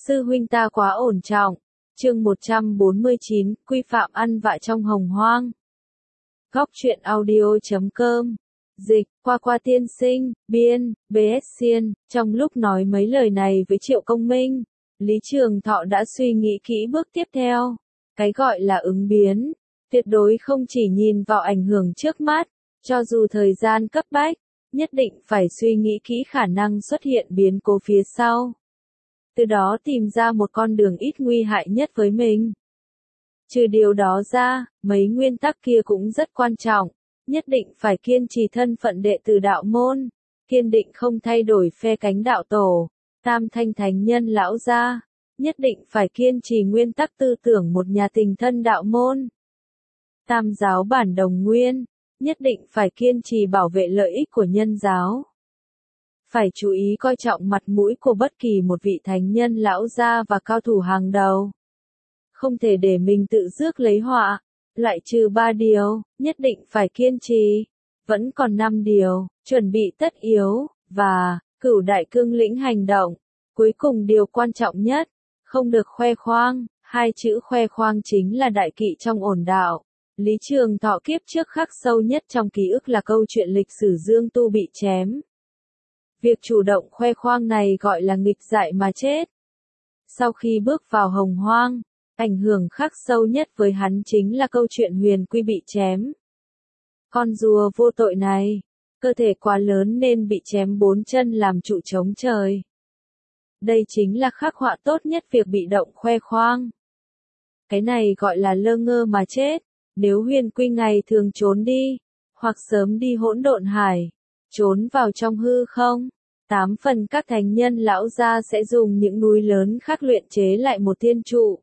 Sư huynh ta quá ổn trọng. Chương 149, quy phạm ăn vạ trong hồng hoang. Góc truyện audio.com. Dịch, qua tiên sinh, biên, BS Xiên. Trong lúc nói mấy lời này với Triệu Công Minh, Lý Trường Thọ đã suy nghĩ kỹ bước tiếp theo. Cái gọi là ứng biến, tuyệt đối không chỉ nhìn vào ảnh hưởng trước mắt, cho dù thời gian cấp bách, nhất định phải suy nghĩ kỹ khả năng xuất hiện biến cố phía sau. Từ đó tìm ra một con đường ít nguy hại nhất với mình. Trừ điều đó ra, mấy nguyên tắc kia cũng rất quan trọng, nhất định phải kiên trì thân phận đệ tử đạo môn, kiên định không thay đổi phe cánh đạo tổ, tam thanh thánh nhân lão gia, nhất định phải kiên trì nguyên tắc tư tưởng một nhà tình thân đạo môn. Tam giáo bản đồng nguyên, nhất định phải kiên trì bảo vệ lợi ích của nhân giáo. Phải chú ý coi trọng mặt mũi của bất kỳ một vị thánh nhân lão gia và cao thủ hàng đầu. Không thể để mình tự rước lấy họa, loại trừ 3 điều, nhất định phải kiên trì. Vẫn còn 5 điều, chuẩn bị tất yếu, và cửu đại cương lĩnh hành động. Cuối cùng điều quan trọng nhất, không được khoe khoang, 2 chữ khoe khoang chính là đại kỵ trong ổn đạo. Lý Trường Thọ kiếp trước khắc sâu nhất trong ký ức là câu chuyện lịch sử Dương Tu bị chém. Việc chủ động khoe khoang này gọi là nghịch dại mà chết. Sau khi bước vào hồng hoang, ảnh hưởng khắc sâu nhất với hắn chính là câu chuyện Huyền Quy bị chém. Con rùa vô tội này, cơ thể quá lớn nên bị chém 4 chân làm trụ chống trời. Đây chính là khắc họa tốt nhất việc bị động khoe khoang. Cái này gọi là lơ ngơ mà chết. Nếu Huyền Quy ngày thường trốn đi, hoặc sớm đi hỗn độn hải, trốn vào trong hư không, 8 phần các thánh nhân lão gia sẽ dùng những núi lớn khác luyện chế lại một thiên trụ.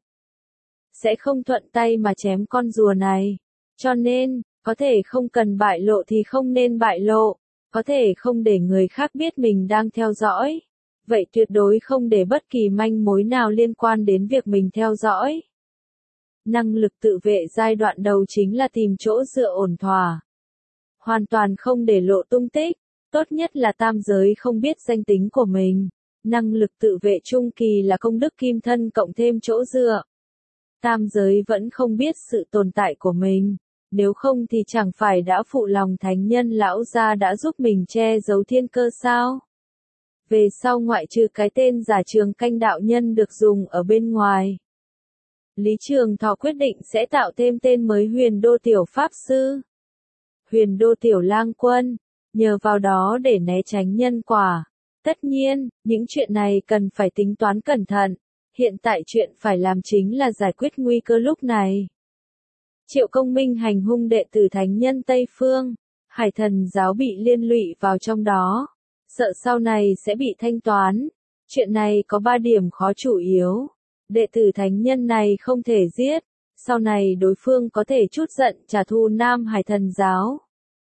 Sẽ không thuận tay mà chém con rùa này. Cho nên, có thể không cần bại lộ thì không nên bại lộ, có thể không để người khác biết mình đang theo dõi. Vậy tuyệt đối không để bất kỳ manh mối nào liên quan đến việc mình theo dõi. Năng lực tự vệ giai đoạn đầu chính là tìm chỗ dựa ổn thỏa. Hoàn toàn không để lộ tung tích, tốt nhất là tam giới không biết danh tính của mình. Năng lực tự vệ trung kỳ là công đức kim thân cộng thêm chỗ dựa. Tam giới vẫn không biết sự tồn tại của mình, nếu không thì chẳng phải đã phụ lòng thánh nhân lão gia đã giúp mình che giấu thiên cơ sao? Về sau ngoại trừ cái tên giả Trường Canh đạo nhân được dùng ở bên ngoài, Lý Trường Thọ quyết định sẽ tạo thêm tên mới Huyền Đô Tiểu Pháp Sư, Huyền Đô Tiểu Lang Quân, nhờ vào đó để né tránh nhân quả. Tất nhiên, những chuyện này cần phải tính toán cẩn thận, hiện tại chuyện phải làm chính là giải quyết nguy cơ lúc này. Triệu Công Minh hành hung đệ tử thánh nhân Tây Phương, Hải Thần giáo bị liên lụy vào trong đó, sợ sau này sẽ bị thanh toán. Chuyện này có 3 điểm khó chủ yếu. Đệ tử thánh nhân này không thể giết, sau này đối phương có thể chút giận trả thù Nam Hải Thần giáo.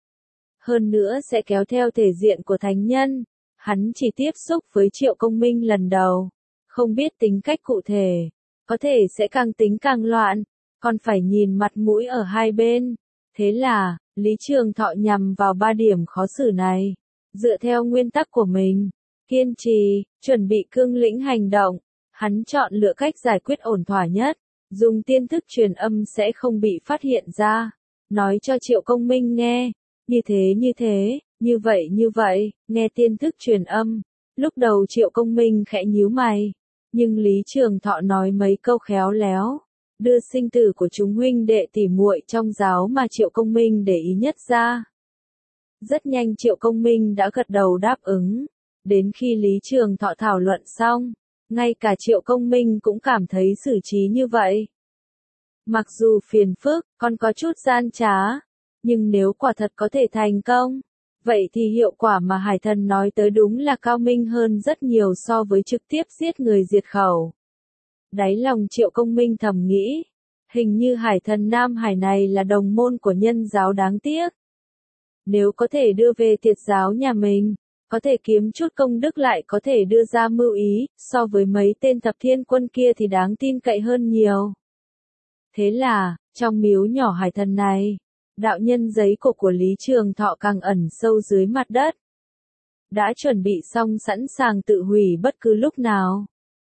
Hơn nữa sẽ kéo theo thể diện của thánh nhân, hắn chỉ tiếp xúc với Triệu Công Minh lần đầu, không biết tính cách cụ thể, có thể sẽ càng tính càng loạn, còn phải nhìn mặt mũi ở hai bên. Thế là, Lý Trường Thọ nhằm vào 3 điểm khó xử này, dựa theo nguyên tắc của mình, kiên trì, chuẩn bị cương lĩnh hành động. Hắn chọn lựa cách giải quyết ổn thỏa nhất, dùng tiên thức truyền âm sẽ không bị phát hiện ra, nói cho Triệu Công Minh nghe, như thế, như vậy, nghe tiên thức truyền âm. Lúc đầu Triệu Công Minh khẽ nhíu mày, nhưng Lý Trường Thọ nói mấy câu khéo léo, đưa sinh tử của chúng huynh đệ tỉ muội trong giáo mà Triệu Công Minh để ý nhất ra. Rất nhanh Triệu Công Minh đã gật đầu đáp ứng, đến khi Lý Trường Thọ thảo luận xong, ngay cả Triệu Công Minh cũng cảm thấy xử trí như vậy. Mặc dù phiền phức, còn có chút gian trá, nhưng nếu quả thật có thể thành công, vậy thì hiệu quả mà Hải Thần nói tới đúng là cao minh hơn rất nhiều so với trực tiếp giết người diệt khẩu. Đáy lòng Triệu Công Minh thầm nghĩ, hình như Hải Thần Nam Hải này là đồng môn của nhân giáo đáng tiếc. Nếu có thể đưa về Tiệt giáo nhà mình, có thể kiếm chút công đức lại có thể đưa ra mưu ý, so với mấy tên thập thiên quân kia thì đáng tin cậy hơn nhiều. Thế là, trong miếu nhỏ Hải Thần này, đạo nhân giấy cổ của Lý Trường Thọ càng ẩn sâu dưới mặt đất. Đã chuẩn bị xong sẵn sàng tự hủy bất cứ lúc nào.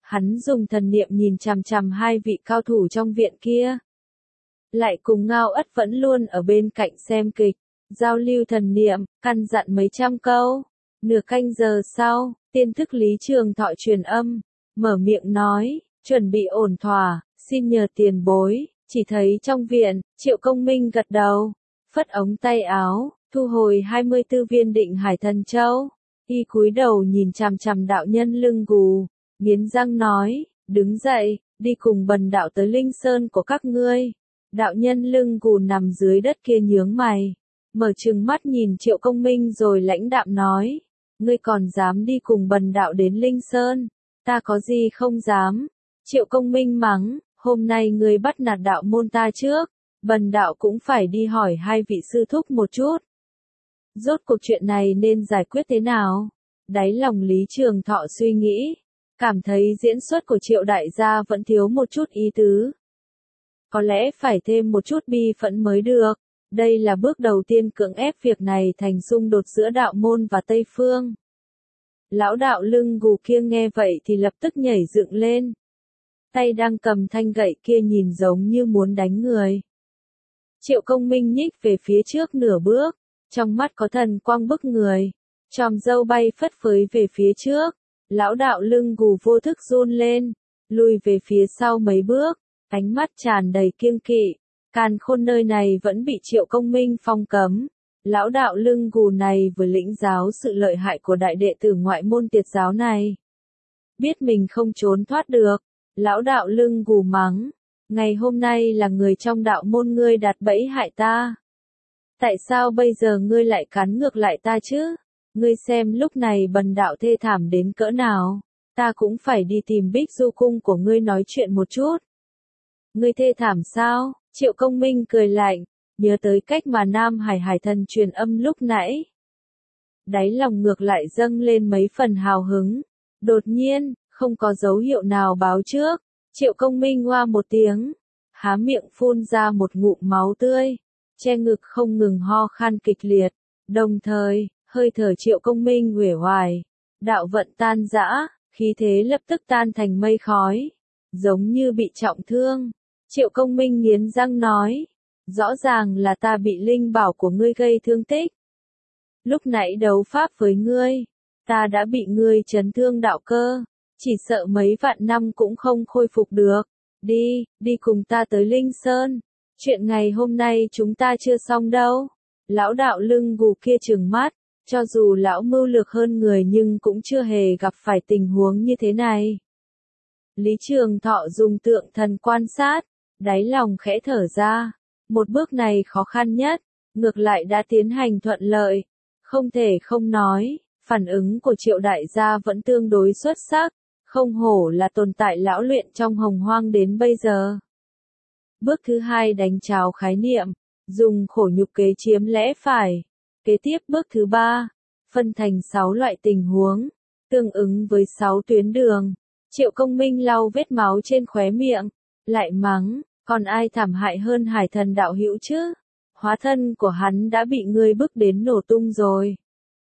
Hắn dùng thần niệm nhìn chằm chằm hai vị cao thủ trong viện kia. Lại cùng Ngao Ất vẫn luôn ở bên cạnh xem kịch, giao lưu thần niệm, căn dặn mấy trăm câu. Nửa canh giờ sau, tiên thức Lý Trường Thọ truyền âm, mở miệng nói, chuẩn bị ổn thỏa, xin nhờ tiền bối. Chỉ thấy trong viện, Triệu Công Minh gật đầu, phất ống tay áo, thu hồi 24 viên định hải thần châu. Y cúi đầu nhìn chằm chằm đạo nhân lưng gù, nghiến răng nói, đứng dậy, đi cùng bần đạo tới Linh Sơn của các ngươi. Đạo nhân lưng gù nằm dưới đất kia nhướng mày, mở trừng mắt nhìn Triệu Công Minh rồi lãnh đạm nói, ngươi còn dám đi cùng bần đạo đến Linh Sơn, ta có gì không dám. Triệu Công Minh mắng, hôm nay ngươi bắt nạt đạo môn ta trước, bần đạo cũng phải đi hỏi hai vị sư thúc một chút. Rốt cuộc chuyện này nên giải quyết thế nào? Đáy lòng Lý Trường Thọ suy nghĩ, cảm thấy diễn xuất của Triệu đại gia vẫn thiếu một chút ý tứ. Có lẽ phải thêm một chút bi phẫn mới được. Đây là bước đầu tiên cưỡng ép việc này thành xung đột giữa đạo môn và Tây Phương. Lão đạo lưng gù kia nghe vậy thì lập tức nhảy dựng lên. Tay đang cầm thanh gậy kia nhìn giống như muốn đánh người. Triệu Công Minh nhích về phía trước nửa bước, trong mắt có thần quang bức người. Chòm râu bay phất phới về phía trước, lão đạo lưng gù vô thức run lên, lùi về phía sau mấy bước, ánh mắt tràn đầy kiêng kỵ. Càn khôn nơi này vẫn bị Triệu Công Minh phong cấm. Lão đạo lưng gù này vừa lĩnh giáo sự lợi hại của đại đệ tử ngoại môn Tiệt giáo này. Biết mình không trốn thoát được, lão đạo lưng gù mắng, ngày hôm nay là người trong đạo môn ngươi đặt bẫy hại ta. Tại sao bây giờ ngươi lại cắn ngược lại ta chứ? Ngươi xem lúc này bần đạo thê thảm đến cỡ nào, ta cũng phải đi tìm Bích Du cung của ngươi nói chuyện một chút. Ngươi thê thảm sao? Triệu Công Minh cười lạnh, nhớ tới cách mà Nam Hải Hải Thần truyền âm lúc nãy. Đáy lòng ngược lại dâng lên mấy phần hào hứng. Đột nhiên, không có dấu hiệu nào báo trước, Triệu Công Minh oa một tiếng, há miệng phun ra một ngụm máu tươi, che ngực không ngừng ho khan kịch liệt, đồng thời, hơi thở Triệu Công Minh uể oải, đạo vận tan rã, khí thế lập tức tan thành mây khói, giống như bị trọng thương. Triệu Công Minh nghiến răng nói, rõ ràng là ta bị linh bảo của ngươi gây thương tích. Lúc nãy đấu pháp với ngươi, ta đã bị ngươi chấn thương đạo cơ, chỉ sợ mấy vạn năm cũng không khôi phục được. Đi cùng ta tới Linh Sơn. Chuyện ngày hôm nay chúng ta chưa xong đâu. Lão đạo lưng gù kia trừng mắt, cho dù lão mưu lược hơn người nhưng cũng chưa hề gặp phải tình huống như thế này. Lý Trường Thọ dùng tượng thần quan sát, đáy lòng khẽ thở ra. Một bước này khó khăn nhất, ngược lại đã tiến hành thuận lợi. Không thể không nói, phản ứng của Triệu đại gia vẫn tương đối xuất sắc, không hổ là tồn tại lão luyện trong hồng hoang đến bây giờ. Bước thứ hai đánh tráo khái niệm, dùng khổ nhục kế chiếm lẽ phải. Kế tiếp bước thứ ba, phân thành 6 loại tình huống, tương ứng với 6 tuyến đường. Triệu Công Minh lau vết máu trên khóe miệng, lại mắng, còn ai thảm hại hơn Hải Thần đạo hữu chứ? Hóa thân của hắn đã bị ngươi bức đến nổ tung rồi.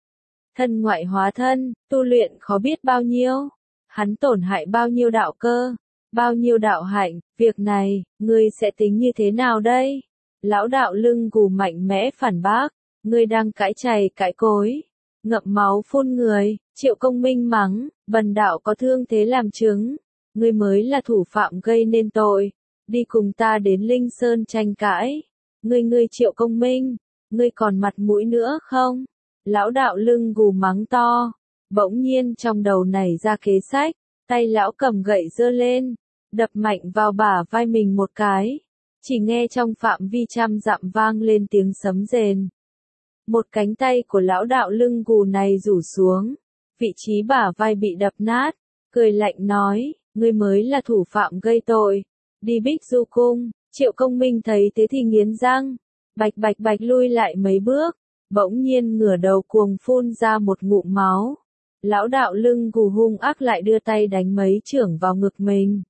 Thân ngoại hóa thân, tu luyện khó biết bao nhiêu. Hắn tổn hại bao nhiêu đạo cơ, bao nhiêu đạo hạnh, việc này, ngươi sẽ tính như thế nào đây? Lão đạo lưng gù mạnh mẽ phản bác, ngươi đang cãi chày cãi cối, ngậm máu phun người. Triệu Công Minh mắng, bần đạo có thương thế làm chứng, ngươi mới là thủ phạm gây nên tội, đi cùng ta đến Linh Sơn tranh cãi. Ngươi Triệu Công Minh, ngươi còn mặt mũi nữa không? Lão đạo lưng gù mắng to, bỗng nhiên trong đầu nảy ra kế sách, tay lão cầm gậy giơ lên, đập mạnh vào bả vai mình một cái. Chỉ nghe trong phạm vi trăm dặm vang lên tiếng sấm rền. Một cánh tay của lão đạo lưng gù này rủ xuống, vị trí bả vai bị đập nát, cười lạnh nói, ngươi mới là thủ phạm gây tội, đi Bích Du cung. Triệu Công Minh thấy thế thì nghiến răng, bạch lui lại mấy bước, bỗng nhiên ngửa đầu cuồng phun ra một ngụm máu. Lão đạo lưng gù hung ác lại đưa tay đánh mấy chưởng vào ngực mình.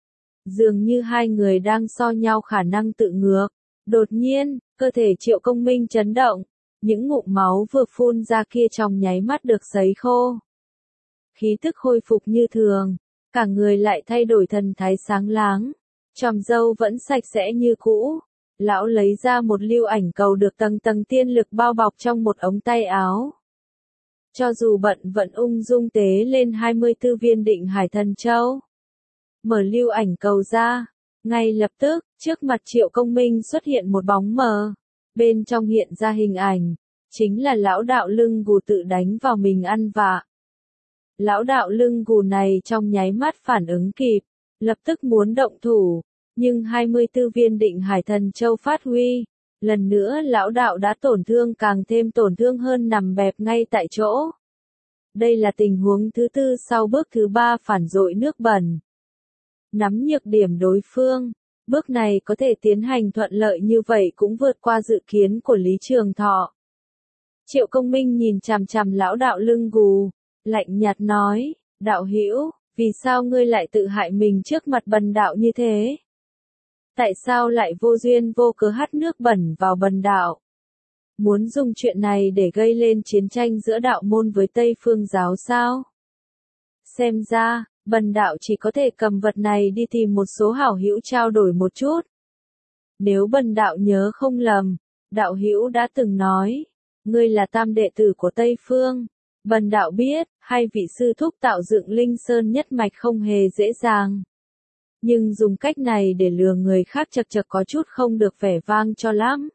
Dường như hai người đang so nhau khả năng tự ngược. Đột nhiên, cơ thể Triệu Công Minh chấn động, những ngụm máu vừa phun ra kia trong nháy mắt được sấy khô. Khí tức khôi phục như thường, Cả người lại thay đổi thần thái sáng láng, chòm râu vẫn sạch sẽ như cũ. Lão lấy ra một lưu ảnh cầu được tầng tầng tiên lực bao bọc trong một ống tay áo. Cho dù bận vẫn ung dung tế lên 24 viên định hải thần châu. Mở lưu ảnh cầu ra, ngay lập tức, trước mặt Triệu Công Minh xuất hiện một bóng mờ. Bên trong hiện ra hình ảnh, chính là lão đạo lưng gù tự đánh vào mình ăn vạ. Lão đạo lưng gù này trong nháy mắt phản ứng kịp, lập tức muốn động thủ, nhưng 24 viên định hải thần châu phát huy. Lần nữa lão đạo đã tổn thương càng thêm tổn thương hơn nằm bẹp ngay tại chỗ. Đây là tình huống thứ tư sau bước thứ ba phản dội nước bẩn. Nắm nhược điểm đối phương, bước này có thể tiến hành thuận lợi như vậy cũng vượt qua dự kiến của Lý Trường Thọ. Triệu Công Minh nhìn chằm chằm lão đạo lưng gù, lạnh nhạt nói, đạo hữu, vì sao ngươi lại tự hại mình trước mặt bần đạo như thế? Tại sao lại vô duyên vô cớ hắt nước bẩn vào bần đạo? Muốn dùng chuyện này để gây lên chiến tranh giữa đạo môn với Tây Phương giáo sao? Xem ra, bần đạo chỉ có thể cầm vật này đi tìm một số hảo hữu trao đổi một chút. Nếu bần đạo nhớ không lầm, đạo hữu đã từng nói, ngươi là tam đệ tử của Tây Phương. Bần đạo biết, hai vị sư thúc tạo dựng Linh Sơn nhất mạch không hề dễ dàng. Nhưng dùng cách này để lừa người khác chật chật có chút không được vẻ vang cho lắm.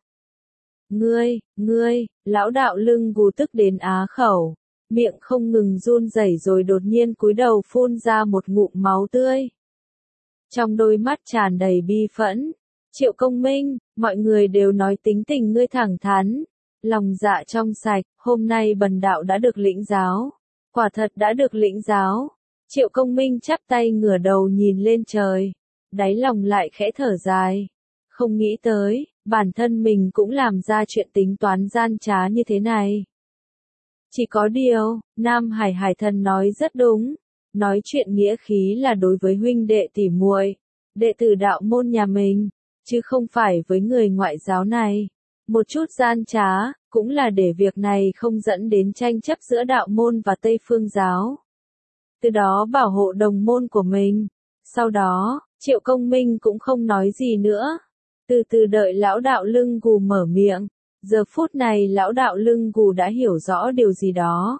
Ngươi, lão đạo lưng gù tức đến á khẩu, miệng không ngừng run rẩy rồi đột nhiên cúi đầu phun ra một ngụm máu tươi. Trong đôi mắt tràn đầy bi phẫn, Triệu Công Minh, mọi người đều nói tính tình ngươi thẳng thắn, lòng dạ trong sạch, hôm nay bần đạo đã được lĩnh giáo, quả thật đã được lĩnh giáo. Triệu Công Minh chắp tay ngửa đầu nhìn lên trời, đáy lòng lại khẽ thở dài, không nghĩ tới, bản thân mình cũng làm ra chuyện tính toán gian trá như thế này. Chỉ có điều, Nam Hải Hải Thần nói rất đúng, nói chuyện nghĩa khí là đối với huynh đệ tỉ muội, đệ tử đạo môn nhà mình, chứ không phải với người ngoại giáo này. Một chút gian trá, cũng là để việc này không dẫn đến tranh chấp giữa đạo môn và Tây Phương giáo. Từ đó bảo hộ đồng môn của mình. Sau đó, Triệu Công Minh cũng không nói gì nữa. Từ từ đợi lão đạo lưng gù mở miệng. Giờ phút này lão đạo lưng gù đã hiểu rõ điều gì đó.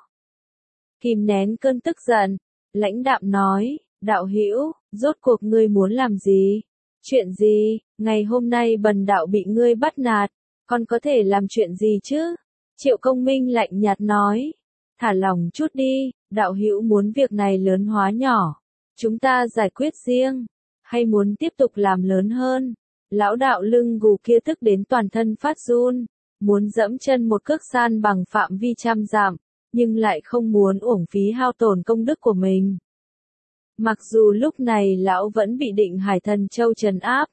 Kìm nén cơn tức giận, lãnh đạm nói, đạo hữu, rốt cuộc ngươi muốn làm gì? Chuyện gì? Ngày hôm nay bần đạo bị ngươi bắt nạt, còn có thể làm chuyện gì chứ? Triệu Công Minh lạnh nhạt nói, thả lòng chút đi, đạo hữu muốn việc này lớn hóa nhỏ, chúng ta giải quyết riêng, hay muốn tiếp tục làm lớn hơn? Lão đạo lưng gù kia tức đến toàn thân phát run, muốn dẫm chân một cước san bằng phạm vi trăm dặm, nhưng lại không muốn uổng phí hao tổn công đức của mình. Mặc dù lúc này lão vẫn bị định hải thần châu trấn áp,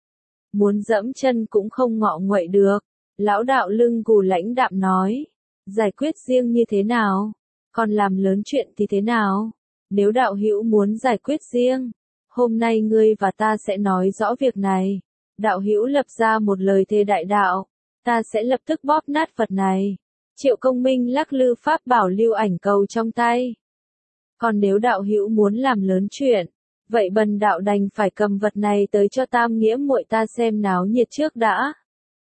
muốn dẫm chân cũng không ngọ nguậy được. Lão đạo lưng gù lãnh đạm nói, giải quyết riêng như thế nào? Còn làm lớn chuyện thì thế nào? Nếu đạo hữu muốn giải quyết riêng, hôm nay ngươi và ta sẽ nói rõ việc này. Đạo hữu lập ra một lời thề đại đạo, ta sẽ lập tức bóp nát vật này. Triệu Công Minh lắc lư pháp bảo lưu ảnh cầu trong tay. Còn nếu đạo hữu muốn làm lớn chuyện, vậy bần đạo đành phải cầm vật này tới cho tam nghĩa muội ta xem náo nhiệt trước đã.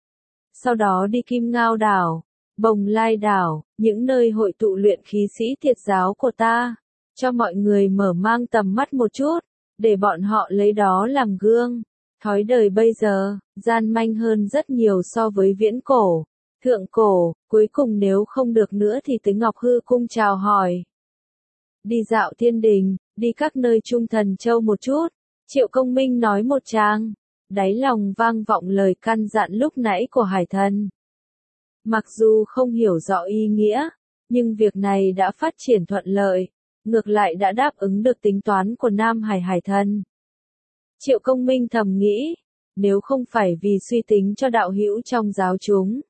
Sau đó đi Kim Ngao đảo, Bồng Lai đảo, những nơi hội tụ luyện khí sĩ thiệt giáo của ta, cho mọi người mở mang tầm mắt một chút, để bọn họ lấy đó làm gương. Thói đời bây giờ, gian manh hơn rất nhiều so với viễn cổ, thượng cổ, cuối cùng nếu không được nữa thì tới Ngọc Hư Cung chào hỏi. Đi dạo thiên đình, đi các nơi trung thần châu một chút, Triệu Công Minh nói một tràng, đáy lòng vang vọng lời căn dặn lúc nãy của Hải Thần. Mặc dù không hiểu rõ ý nghĩa, nhưng việc này đã phát triển thuận lợi, ngược lại đã đáp ứng được tính toán của Nam Hải Hải Thần. Triệu Công Minh thầm nghĩ, nếu không phải vì suy tính cho đạo hữu trong giáo chúng,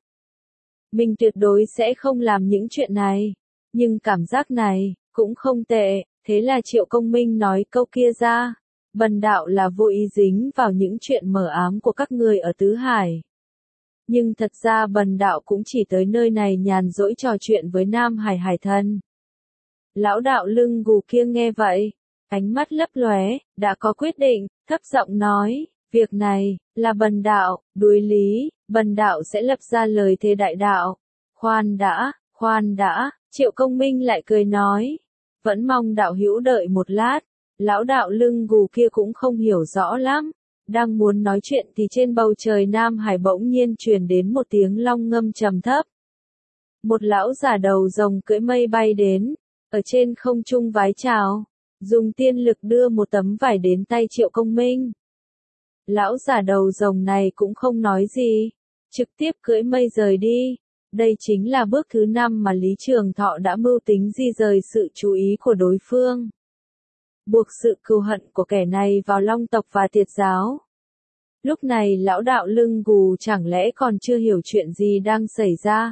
mình tuyệt đối sẽ không làm những chuyện này, nhưng cảm giác này, cũng không tệ, thế là Triệu Công Minh nói câu kia ra, bần đạo là vô ý dính vào những chuyện mờ ám của các người ở Tứ Hải. Nhưng thật ra bần đạo cũng chỉ tới nơi này nhàn rỗi trò chuyện với Nam Hải Hải Thần. Lão đạo lưng gù kia nghe vậy, Ánh mắt lấp lóe, đã có quyết định, thấp giọng nói, việc này, là bần đạo, đối lý, bần đạo sẽ lập ra lời thề đại đạo. Khoan đã, Triệu Công Minh lại cười nói, vẫn mong đạo hữu đợi một lát, lão đạo lưng gù kia cũng không hiểu rõ lắm. Đang muốn nói chuyện thì trên bầu trời Nam Hải bỗng nhiên truyền đến một tiếng long ngâm trầm thấp. Một lão già đầu rồng cưỡi mây bay đến, ở trên không trung vái chào, dùng tiên lực đưa một tấm vải đến tay Triệu Công Minh. Lão già đầu rồng này cũng không nói gì, trực tiếp cưỡi mây rời đi. Đây chính là bước thứ 5 mà Lý Trường Thọ đã mưu tính di rời sự chú ý của đối phương. Buộc sự cừu hận của kẻ này vào Long tộc và Tiệt giáo. Lúc này lão đạo lưng gù chẳng lẽ còn chưa hiểu chuyện gì đang xảy ra.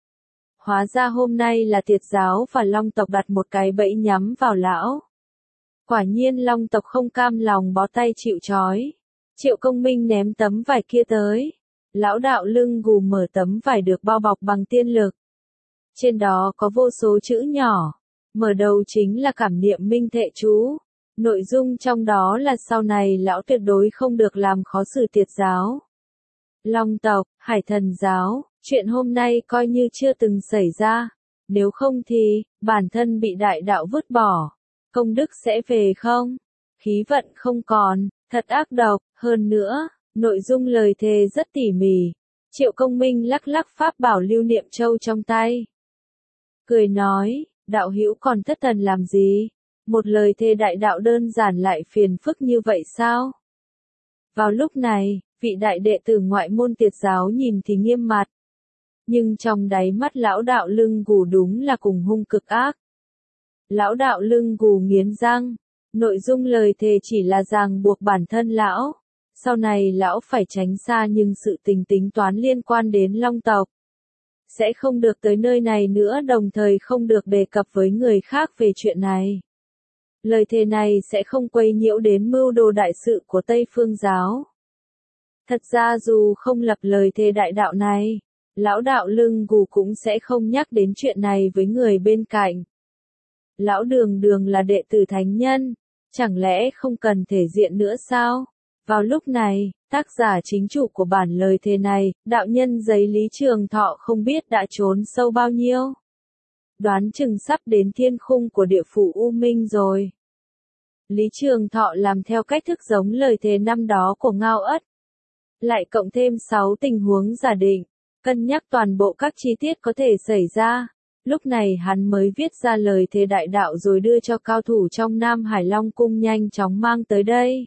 Hóa ra hôm nay là Tiệt giáo và Long tộc đặt một cái bẫy nhắm vào lão. Quả nhiên Long tộc không cam lòng bó tay chịu trói. Triệu Công Minh ném tấm vải kia tới. Lão đạo lưng gù mở tấm vải được bao bọc bằng tiên lực. Trên đó có vô số chữ nhỏ. Mở đầu chính là cảm niệm minh thệ chú. Nội dung trong đó là sau này lão tuyệt đối không được làm khó xử Tiệt giáo, Long tộc, Hải Thần giáo, chuyện hôm nay coi như chưa từng xảy ra. Nếu không thì, bản thân bị đại đạo vứt bỏ. Công đức sẽ về không? Khí vận không còn, thật ác độc, hơn nữa, nội dung lời thề rất tỉ mỉ. Triệu Công Minh lắc lắc pháp bảo lưu niệm châu trong tay. Cười nói, đạo hữu còn thất thần làm gì? Một lời thề đại đạo đơn giản lại phiền phức như vậy sao? Vào lúc này, vị đại đệ tử ngoại môn Tiệt giáo nhìn thì nghiêm mặt. Nhưng trong đáy mắt lão đạo lưng gù đúng là cùng hung cực ác. Lão đạo lưng gù nghiến răng, nội dung lời thề chỉ là ràng buộc bản thân lão. Sau này lão phải tránh xa nhưng sự tính toán liên quan đến Long tộc. Sẽ không được tới nơi này nữa, đồng thời không được đề cập với người khác về chuyện này. Lời thề này sẽ không quấy nhiễu đến mưu đồ đại sự của Tây Phương giáo. Thật ra dù không lập lời thề đại đạo này, lão đạo lưng gù cũng sẽ không nhắc đến chuyện này với người bên cạnh. Lão đường đường là đệ tử thánh nhân, chẳng lẽ không cần thể diện nữa sao? Vào lúc này, tác giả chính chủ của bản lời thề này, đạo nhân giấy Lý Trường Thọ không biết đã trốn sâu bao nhiêu. Đoán chừng sắp đến thiên khung của địa phủ U Minh rồi. Lý Trường Thọ làm theo cách thức giống lời thề năm đó của Ngao Ất. Lại cộng thêm 6 tình huống giả định, cân nhắc toàn bộ các chi tiết có thể xảy ra. Lúc này hắn mới viết ra lời thề đại đạo rồi đưa cho cao thủ trong Nam Hải Long Cung nhanh chóng mang tới đây.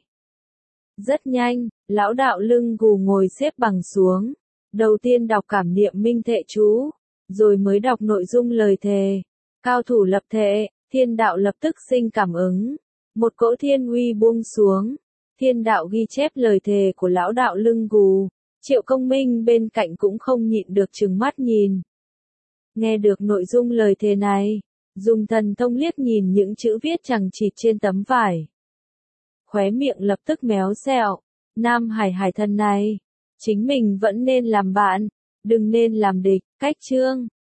Rất nhanh, lão đạo lưng gù ngồi xếp bằng xuống. Đầu tiên đọc cảm niệm minh thệ chú, rồi mới đọc nội dung lời thề. Cao thủ lập thệ, thiên đạo lập tức sinh cảm ứng. Một cỗ thiên uy buông xuống. Thiên đạo ghi chép lời thề của lão đạo lưng gù. Triệu Công Minh bên cạnh cũng không nhịn được trừng mắt nhìn. Nghe được nội dung lời thề này, dùng thần thông liếc nhìn những chữ viết chằng chịt trên tấm vải. Khóe miệng lập tức méo xẹo. Nam Hải Hải Thần này, chính mình vẫn nên làm bạn, đừng nên làm địch. Cách chương